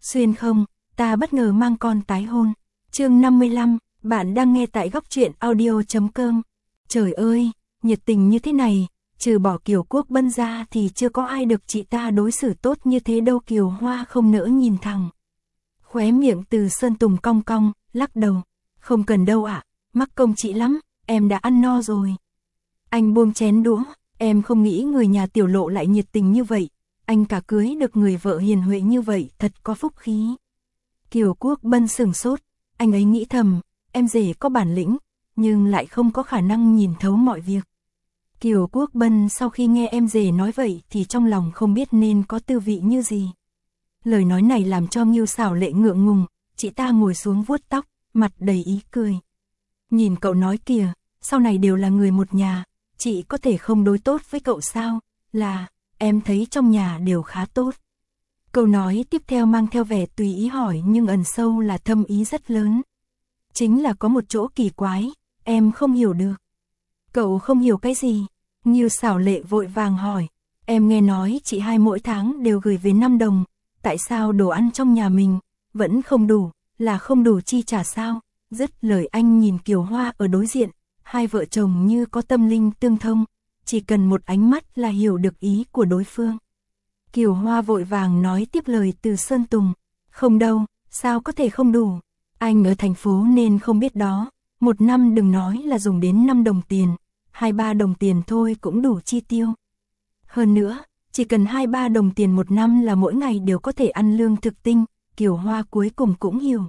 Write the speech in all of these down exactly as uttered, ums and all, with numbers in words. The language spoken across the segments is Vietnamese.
Xuyên không, ta bất ngờ mang con tái hôn. Chương năm mươi lăm, bạn đang nghe tại góc truyện audio.com. Trời ơi, nhiệt tình như thế này, trừ bỏ Kiều Quốc Bân ra thì chưa có ai được chị ta đối xử tốt như thế đâu. Kiều Hoa không nỡ nhìn thẳng. Khóe miệng Từ Sơn Tùng cong cong, lắc đầu. Không cần đâu ạ, mắc công chị lắm, em đã ăn no rồi. Anh buông chén đũa, em không nghĩ người nhà Tiểu Lộ lại nhiệt tình như vậy. Anh cả cưới được người vợ hiền huệ như vậy, thật có phúc khí. Kiều Quốc Bân sửng sốt, anh ấy nghĩ thầm, em rể có bản lĩnh, nhưng lại không có khả năng nhìn thấu mọi việc. Kiều Quốc Bân sau khi nghe em rể nói vậy thì trong lòng không biết nên có tư vị như gì. Lời nói này làm cho Ngưu Xảo Lệ ngượng ngùng, chị ta ngồi xuống vuốt tóc, mặt đầy ý cười. Nhìn cậu nói kìa, sau này đều là người một nhà, chị có thể không đối tốt với cậu sao? Là, em thấy trong nhà đều khá tốt. Câu nói tiếp theo mang theo vẻ tùy ý hỏi nhưng ẩn sâu là thâm ý rất lớn. Chính là có một chỗ kỳ quái, em không hiểu được. Cậu không hiểu cái gì? Ngưu Xảo Lệ vội vàng hỏi. Em nghe nói chị hai mỗi tháng đều gửi về năm đồng, tại sao đồ ăn trong nhà mình vẫn không đủ, là không đủ chi trả sao? Dứt lời anh nhìn Kiều Hoa ở đối diện, hai vợ chồng như có tâm linh tương thông, chỉ cần một ánh mắt là hiểu được ý của đối phương. Kiều Hoa vội vàng nói tiếp lời Từ Sơn Tùng. Không đâu, sao có thể không đủ? Anh ở thành phố nên không biết đó, một năm đừng nói là dùng đến năm đồng tiền, hai ba đồng tiền thôi cũng đủ chi tiêu. Hơn nữa, chỉ cần hai ba đồng tiền một năm là mỗi ngày đều có thể ăn lương thực tinh. Kiều Hoa cuối cùng cũng hiểu.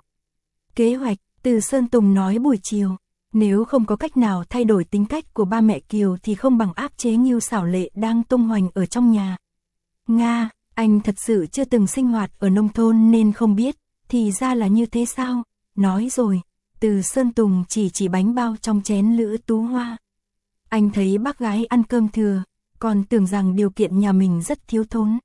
Kế hoạch, Từ Sơn Tùng nói buổi chiều, nếu không có cách nào thay đổi tính cách của ba mẹ Kiều thì không bằng áp chế Ngưu Xảo Lệ đang tung hoành ở trong nhà. Nga, anh thật sự chưa từng sinh hoạt ở nông thôn nên không biết, thì ra là như thế sao? Nói rồi, Từ Sơn Tùng chỉ chỉ bánh bao trong chén Lữ Tú Hoa. Anh thấy bác gái ăn cơm thừa, còn tưởng rằng điều kiện nhà mình rất thiếu thốn.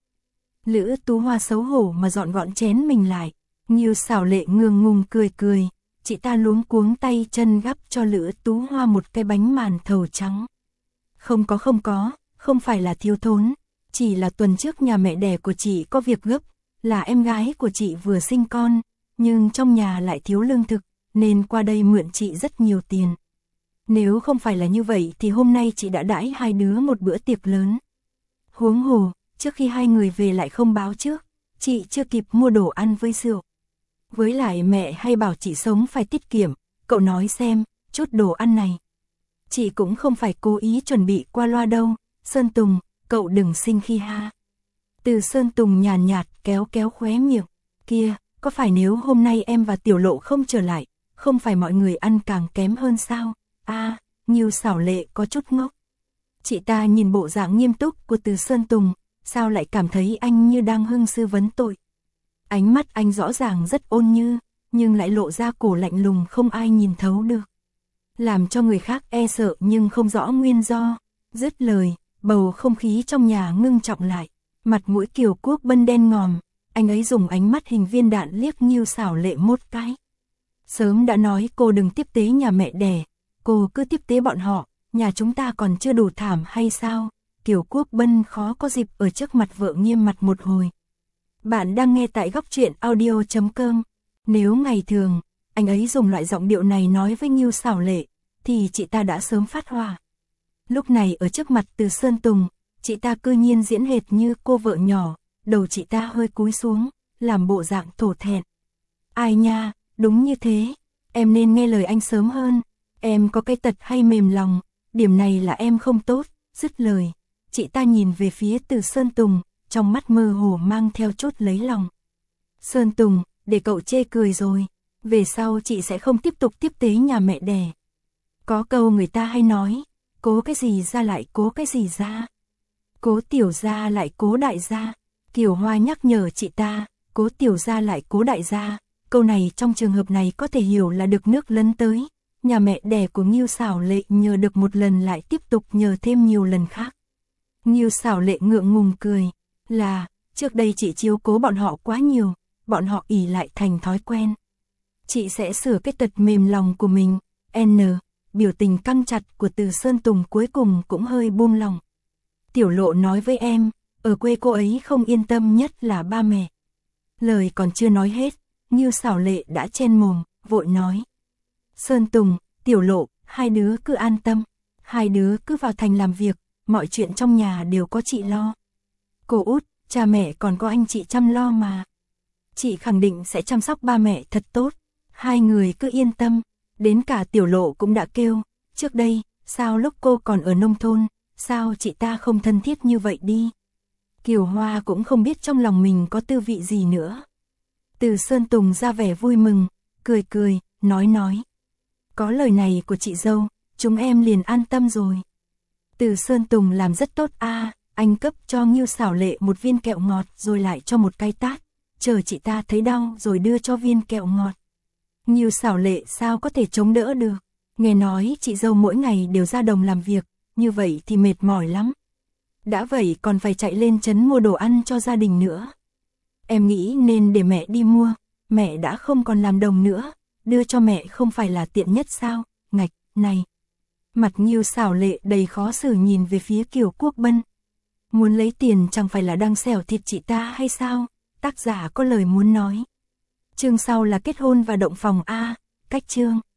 Lữ Tú Hoa xấu hổ mà dọn gọn chén mình lại. Ngưu Xảo Lệ ngượng ngùng cười cười, chị ta luống cuống tay chân gắp cho Lữ Tú Hoa một cái bánh màn thầu trắng. Không có không có, không phải là thiếu thốn, chỉ là tuần trước nhà mẹ đẻ của chị có việc gấp, là em gái của chị vừa sinh con, nhưng trong nhà lại thiếu lương thực, nên qua đây mượn chị rất nhiều tiền. Nếu không phải là như vậy thì hôm nay chị đã đãi hai đứa một bữa tiệc lớn. Huống hồ, trước khi hai người về lại không báo trước, chị chưa kịp mua đồ ăn với rượu. Với lại mẹ hay bảo chị sống phải tiết kiệm, cậu nói xem, chút đồ ăn này. Chị cũng không phải cố ý chuẩn bị qua loa đâu, Sơn Tùng, cậu đừng sinh khi ha. Từ Sơn Tùng nhàn nhạt, nhạt kéo kéo khóe miệng, kia, có phải nếu hôm nay em và Tiểu Lộ không trở lại, không phải mọi người ăn càng kém hơn sao? A, à, Ngưu Xảo Lệ có chút ngốc. Chị ta nhìn bộ dạng nghiêm túc của Từ Sơn Tùng, sao lại cảm thấy anh như đang hưng sư vấn tội. Ánh mắt anh rõ ràng rất ôn như, nhưng lại lộ ra cổ lạnh lùng không ai nhìn thấu được. Làm cho người khác e sợ nhưng không rõ nguyên do. Dứt lời, bầu không khí trong nhà ngưng trọng lại. Mặt mũi Kiều Quốc Bân đen ngòm, anh ấy dùng ánh mắt hình viên đạn liếc Ngưu Xảo Lệ một cái. Sớm đã nói cô đừng tiếp tế nhà mẹ đẻ, cô cứ tiếp tế bọn họ, nhà chúng ta còn chưa đủ thảm hay sao? Kiều Quốc Bân khó có dịp ở trước mặt vợ nghiêm mặt một hồi. Bạn đang nghe tại góc truyện audio.com. Nếu ngày thường, anh ấy dùng loại giọng điệu này nói với Ngưu Xảo Lệ, thì chị ta đã sớm phát hỏa. Lúc này ở trước mặt Từ Sơn Tùng, chị ta cư nhiên diễn hệt như cô vợ nhỏ, đầu chị ta hơi cúi xuống, làm bộ dạng thổ thẹn. Ai nha, đúng như thế, em nên nghe lời anh sớm hơn, em có cái tật hay mềm lòng, điểm này là em không tốt. Dứt lời, chị ta nhìn về phía Từ Sơn Tùng, trong mắt mơ hồ mang theo chút lấy lòng. Sơn Tùng, để cậu chê cười rồi, về sau chị sẽ không tiếp tục tiếp tế nhà mẹ đẻ. Có câu người ta hay nói, cố cái gì ra lại cố cái gì ra. Cố tiểu gia lại cố đại gia. Kiều Hoa nhắc nhở chị ta, cố tiểu gia lại cố đại gia. Câu này trong trường hợp này có thể hiểu là được nước lấn tới. Nhà mẹ đẻ của Ngưu Xảo Lệ nhờ được một lần lại tiếp tục nhờ thêm nhiều lần khác. Ngưu Xảo Lệ ngượng ngùng cười, là, trước đây chị chiếu cố bọn họ quá nhiều, bọn họ ỷ lại thành thói quen. Chị sẽ sửa cái tật mềm lòng của mình. N, biểu tình căng chặt của Từ Sơn Tùng cuối cùng cũng hơi buông lòng. Tiểu Lộ nói với em, ở quê cô ấy không yên tâm nhất là ba mẹ. Lời còn chưa nói hết, Ngưu Xảo Lệ đã chen mồm, vội nói. Sơn Tùng, Tiểu Lộ, hai đứa cứ an tâm, hai đứa cứ vào thành làm việc, mọi chuyện trong nhà đều có chị lo. Cô út, cha mẹ còn có anh chị chăm lo mà. Chị khẳng định sẽ chăm sóc ba mẹ thật tốt, hai người cứ yên tâm. Đến cả Tiểu Lộ cũng đã kêu, trước đây, sao lúc cô còn ở nông thôn, sao chị ta không thân thiết như vậy đi. Kiều Hoa cũng không biết trong lòng mình có tư vị gì nữa. Từ Sơn Tùng ra vẻ vui mừng, cười cười, nói nói. Có lời này của chị dâu, chúng em liền an tâm rồi. Từ Sơn Tùng làm rất tốt a, anh cấp cho Ngưu Xảo Lệ một viên kẹo ngọt rồi lại cho một cái tát, chờ chị ta thấy đau rồi đưa cho viên kẹo ngọt. Ngưu Xảo Lệ sao có thể chống đỡ được, nghe nói chị dâu mỗi ngày đều ra đồng làm việc, như vậy thì mệt mỏi lắm. Đã vậy còn phải chạy lên trấn mua đồ ăn cho gia đình nữa. Em nghĩ nên để mẹ đi mua, mẹ đã không còn làm đồng nữa, đưa cho mẹ không phải là tiện nhất sao, ngạch, này. Mặt Ngưu Xảo Lệ đầy khó xử nhìn về phía Kiều Quốc Bân. Muốn lấy tiền chẳng phải là đang xẻo thịt chị ta hay sao, tác giả có lời muốn nói. Chương sau là kết hôn và động phòng A, cách chương.